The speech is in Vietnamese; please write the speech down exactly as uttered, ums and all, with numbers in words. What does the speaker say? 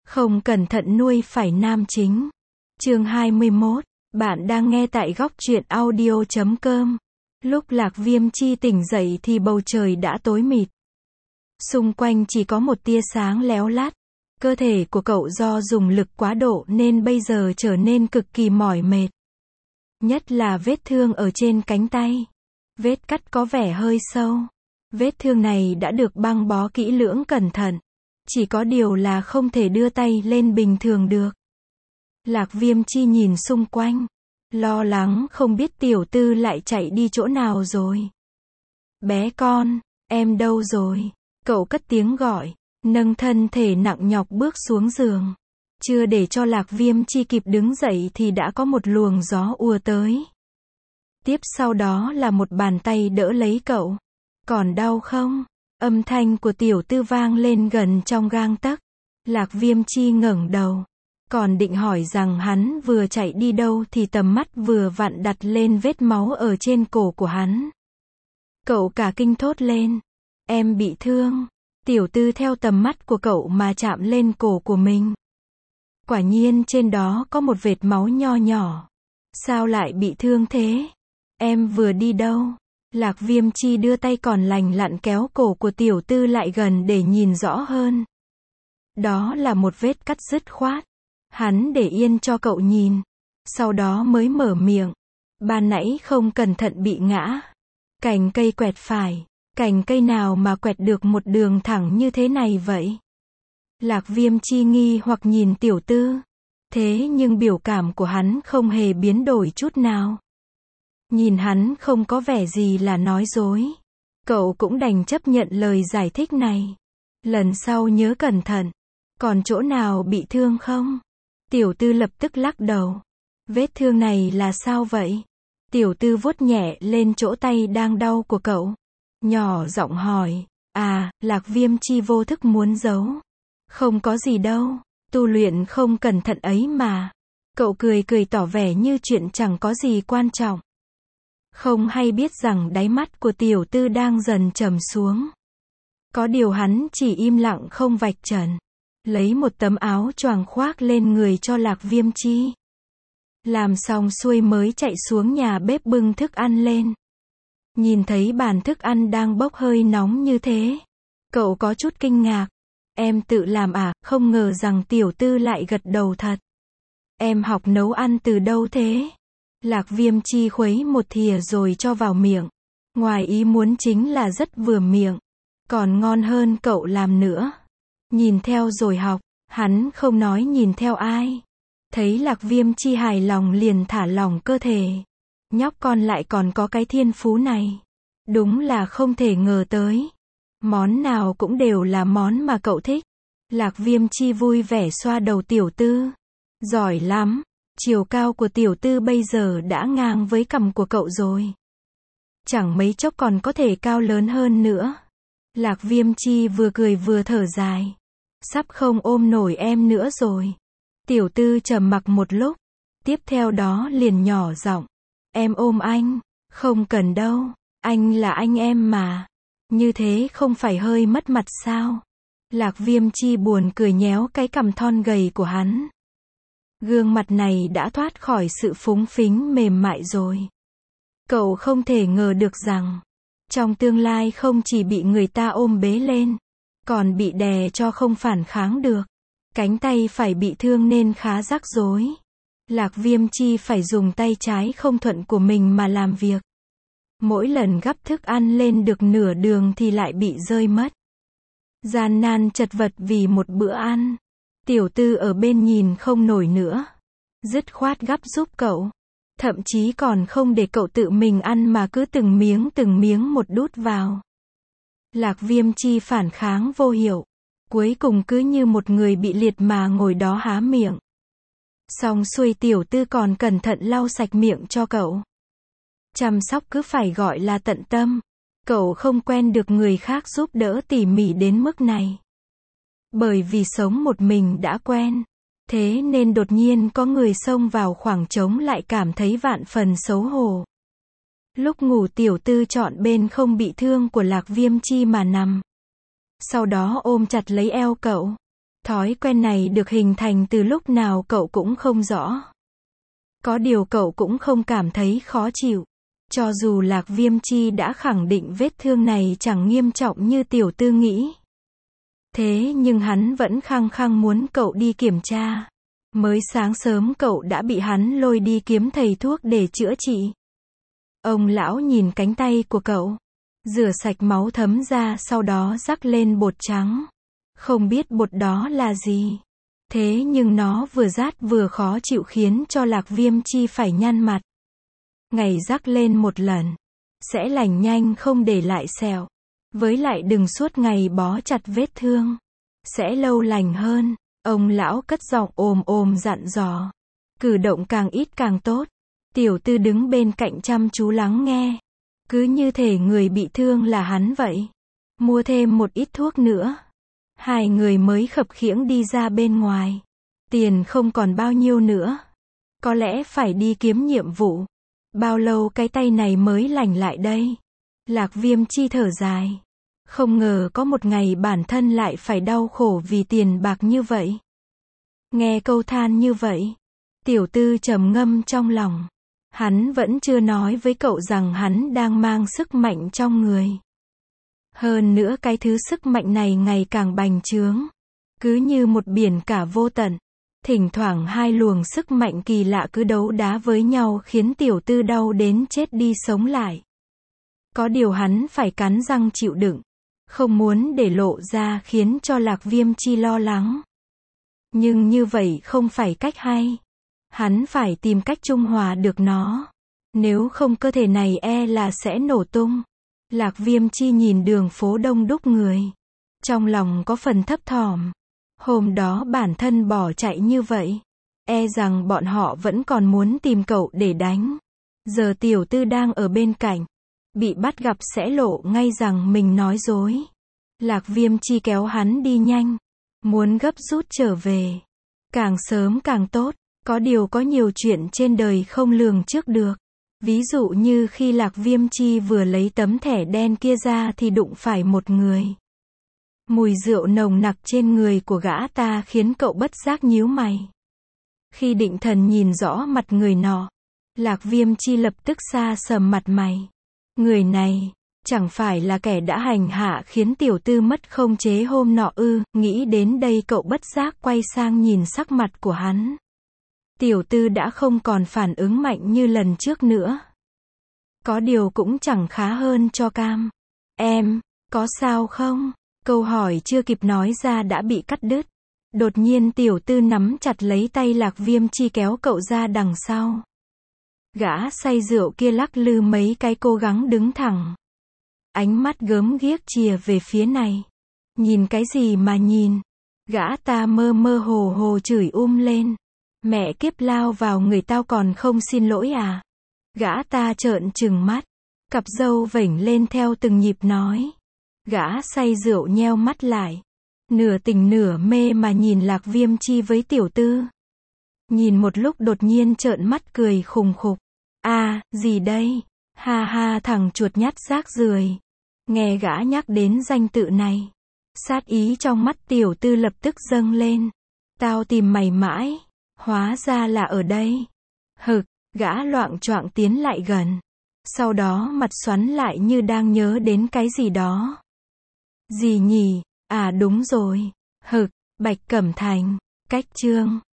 Không cẩn thận nuôi phải nam chính. Chương hai mươi mốt. Bạn đang nghe tại góc truyện audio chấm com. Lúc Lạc Viêm Chi tỉnh dậy thì bầu trời đã tối mịt. Xung quanh chỉ có một tia sáng léo lát. Cơ thể của cậu do dùng lực quá độ nên bây giờ trở nên cực kỳ mỏi mệt. Nhất là vết thương ở trên cánh tay. Vết cắt có vẻ hơi sâu. Vết thương này đã được băng bó kỹ lưỡng cẩn thận. Chỉ có điều là không thể đưa tay lên bình thường được. Lạc Viêm Chi nhìn xung quanh. Lo lắng không biết tiểu tư lại chạy đi chỗ nào rồi. Bé con, em đâu rồi? Cậu cất tiếng gọi. Nâng thân thể nặng nhọc bước xuống giường. Chưa để cho Lạc Viêm Chi kịp đứng dậy thì đã có một luồng gió ùa tới. Tiếp sau đó là một bàn tay đỡ lấy cậu. Còn đau không? Âm thanh của tiểu tư vang lên gần trong gang tấc. Lạc Viêm Chi ngẩng đầu. Còn định hỏi rằng hắn vừa chạy đi đâu thì tầm mắt vừa vặn đặt lên vết máu ở trên cổ của hắn. Cậu cả kinh thốt lên. Em bị thương. Tiểu tư theo tầm mắt của cậu mà chạm lên cổ của mình. Quả nhiên trên đó có một vệt máu nho nhỏ. Sao lại bị thương thế? Em vừa đi đâu? Lạc Viêm Chi đưa tay còn lành lặn kéo cổ của tiểu tư lại gần để nhìn rõ hơn. Đó là một vết cắt dứt khoát. Hắn để yên cho cậu nhìn. Sau đó mới mở miệng. Ban nãy không cẩn thận bị ngã. Cành cây quẹt phải. Cành cây nào mà quẹt được một đường thẳng như thế này vậy? Lạc Viêm Chi nghi hoặc nhìn tiểu tư. Thế nhưng biểu cảm của hắn không hề biến đổi chút nào. Nhìn hắn không có vẻ gì là nói dối. Cậu cũng đành chấp nhận lời giải thích này. Lần sau nhớ cẩn thận. Còn chỗ nào bị thương không? Tiểu tư lập tức lắc đầu. Vết thương này là sao vậy? Tiểu tư vuốt nhẹ lên chỗ tay đang đau của cậu. Nhỏ giọng hỏi. À, Lạc Viêm Chi vô thức muốn giấu. Không có gì đâu. Tu luyện không cẩn thận ấy mà. Cậu cười cười tỏ vẻ như chuyện chẳng có gì quan trọng. Không hay biết rằng đáy mắt của tiểu tư đang dần trầm xuống. Có điều hắn chỉ im lặng không vạch trần. Lấy một tấm áo choàng khoác lên người cho Lạc Viêm Chi. Làm xong xuôi mới chạy xuống nhà bếp bưng thức ăn lên. Nhìn thấy bàn thức ăn đang bốc hơi nóng như thế. Cậu có chút kinh ngạc. Em tự làm à? Không ngờ rằng tiểu tư lại gật đầu thật. Em học nấu ăn từ đâu thế? Lạc Viêm Chi khuấy một thìa rồi cho vào miệng. Ngoài ý muốn chính là rất vừa miệng. Còn ngon hơn cậu làm nữa. Nhìn theo rồi học. Hắn không nói nhìn theo ai. Thấy Lạc Viêm Chi hài lòng liền thả lỏng cơ thể. Nhóc con lại còn có cái thiên phú này. Đúng là không thể ngờ tới. Món nào cũng đều là món mà cậu thích. Lạc Viêm Chi vui vẻ xoa đầu tiểu tư. Giỏi lắm. Chiều cao của tiểu tư bây giờ đã ngang với cằm của cậu rồi. Chẳng mấy chốc còn có thể cao lớn hơn nữa. Lạc Viêm Chi vừa cười vừa thở dài. Sắp không ôm nổi em nữa rồi. Tiểu tư trầm mặc một lúc. Tiếp theo đó liền nhỏ giọng. Em ôm anh. Không cần đâu. Anh là anh em mà. Như thế không phải hơi mất mặt sao? Lạc Viêm Chi buồn cười nhéo cái cằm thon gầy của hắn. Gương mặt này đã thoát khỏi sự phúng phính mềm mại rồi. Cậu không thể ngờ được rằng, trong tương lai không chỉ bị người ta ôm bế lên, còn bị đè cho không phản kháng được. Cánh tay phải bị thương nên khá rắc rối. Lạc Viêm Chi phải dùng tay trái không thuận của mình mà làm việc. Mỗi lần gắp thức ăn lên được nửa đường thì lại bị rơi mất. Gian nan chật vật vì một bữa ăn. Tiểu tư ở bên nhìn không nổi nữa. Dứt khoát gắp giúp cậu. Thậm chí còn không để cậu tự mình ăn mà cứ từng miếng từng miếng một đút vào. Lạc Viêm Chi phản kháng vô hiệu. Cuối cùng cứ như một người bị liệt mà ngồi đó há miệng. Xong xuôi tiểu tư còn cẩn thận lau sạch miệng cho cậu. Chăm sóc cứ phải gọi là tận tâm. Cậu không quen được người khác giúp đỡ tỉ mỉ đến mức này. Bởi vì sống một mình đã quen. Thế nên đột nhiên có người xông vào khoảng trống lại cảm thấy vạn phần xấu hổ. Lúc ngủ tiểu tư chọn bên không bị thương của Lạc Viêm Chi mà nằm. Sau đó ôm chặt lấy eo cậu. Thói quen này được hình thành từ lúc nào cậu cũng không rõ. Có điều cậu cũng không cảm thấy khó chịu. Cho dù Lạc Viêm Chi đã khẳng định vết thương này chẳng nghiêm trọng như tiểu tư nghĩ. Thế nhưng hắn vẫn khăng khăng muốn cậu đi kiểm tra. Mới sáng sớm cậu đã bị hắn lôi đi kiếm thầy thuốc để chữa trị. Ông lão nhìn cánh tay của cậu. Rửa sạch máu thấm ra, sau đó rắc lên bột trắng. Không biết bột đó là gì. Thế nhưng nó vừa rát vừa khó chịu khiến cho Lạc Viêm Chi phải nhăn mặt. Ngày rắc lên một lần, sẽ lành nhanh không để lại sẹo. Với lại đừng suốt ngày bó chặt vết thương. Sẽ lâu lành hơn. Ông lão cất giọng ồm ồm dặn dò. Cử động càng ít càng tốt. Tiểu tư đứng bên cạnh chăm chú lắng nghe. Cứ như thể người bị thương là hắn vậy. Mua thêm một ít thuốc nữa. Hai người mới khập khiễng đi ra bên ngoài. Tiền không còn bao nhiêu nữa. Có lẽ phải đi kiếm nhiệm vụ. Bao lâu cái tay này mới lành lại đây? Lạc Viêm Chi thở dài. Không ngờ có một ngày bản thân lại phải đau khổ vì tiền bạc như vậy. Nghe câu than như vậy, tiểu tư trầm ngâm trong lòng. Hắn vẫn chưa nói với cậu rằng hắn đang mang sức mạnh trong người. Hơn nữa cái thứ sức mạnh này ngày càng bành trướng. Cứ như một biển cả vô tận. Thỉnh thoảng hai luồng sức mạnh kỳ lạ cứ đấu đá với nhau khiến tiểu tư đau đến chết đi sống lại. Có điều hắn phải cắn răng chịu đựng. Không muốn để lộ ra khiến cho Lạc Viêm Chi lo lắng. Nhưng như vậy không phải cách hay. Hắn phải tìm cách trung hòa được nó. Nếu không cơ thể này e là sẽ nổ tung. Lạc Viêm Chi nhìn đường phố đông đúc người. Trong lòng có phần thấp thỏm. Hôm đó bản thân bỏ chạy như vậy. E rằng bọn họ vẫn còn muốn tìm cậu để đánh. Giờ tiểu tư đang ở bên cạnh. Bị bắt gặp sẽ lộ ngay rằng mình nói dối. Lạc Viêm Chi kéo hắn đi nhanh. Muốn gấp rút trở về. Càng sớm càng tốt. Có điều có nhiều chuyện trên đời không lường trước được. Ví dụ như khi Lạc Viêm Chi vừa lấy tấm thẻ đen kia ra thì đụng phải một người. Mùi rượu nồng nặc trên người của gã ta khiến cậu bất giác nhíu mày. Khi định thần nhìn rõ mặt người nọ, Lạc Viêm Chi lập tức sa sầm mặt mày. Người này, chẳng phải là kẻ đã hành hạ khiến tiểu tư mất không chế hôm nọ ư? Nghĩ đến đây cậu bất giác quay sang nhìn sắc mặt của hắn. Tiểu tư đã không còn phản ứng mạnh như lần trước nữa. Có điều cũng chẳng khá hơn cho cam. Em, có sao không? Câu hỏi chưa kịp nói ra đã bị cắt đứt. Đột nhiên tiểu tư nắm chặt lấy tay Lạc Viêm Chi kéo cậu ra đằng sau. Gã say rượu kia lắc lư mấy cái cố gắng đứng thẳng. Ánh mắt gớm ghiếc chìa về phía này. Nhìn cái gì mà nhìn? Gã ta mơ mơ hồ hồ chửi um lên. Mẹ kiếp, lao vào người tao còn không xin lỗi à? Gã ta trợn trừng mắt. Cặp râu vểnh lên theo từng nhịp nói. Gã say rượu nheo mắt lại. Nửa tỉnh nửa mê mà nhìn Lạc Viêm Chi với tiểu tư. Nhìn một lúc đột nhiên trợn mắt cười khùng khục. À, gì đây? Ha ha, thằng chuột nhắt rác rưởi. Nghe gã nhắc đến danh tự này. Sát ý trong mắt tiểu tư lập tức dâng lên. Tao tìm mày mãi. Hóa ra là ở đây. Hực, gã loạng choạng tiến lại gần. Sau đó mặt xoắn lại như đang nhớ đến cái gì đó. Gì nhỉ? À đúng rồi. Hực, Bạch Cẩm Thành. Cách chương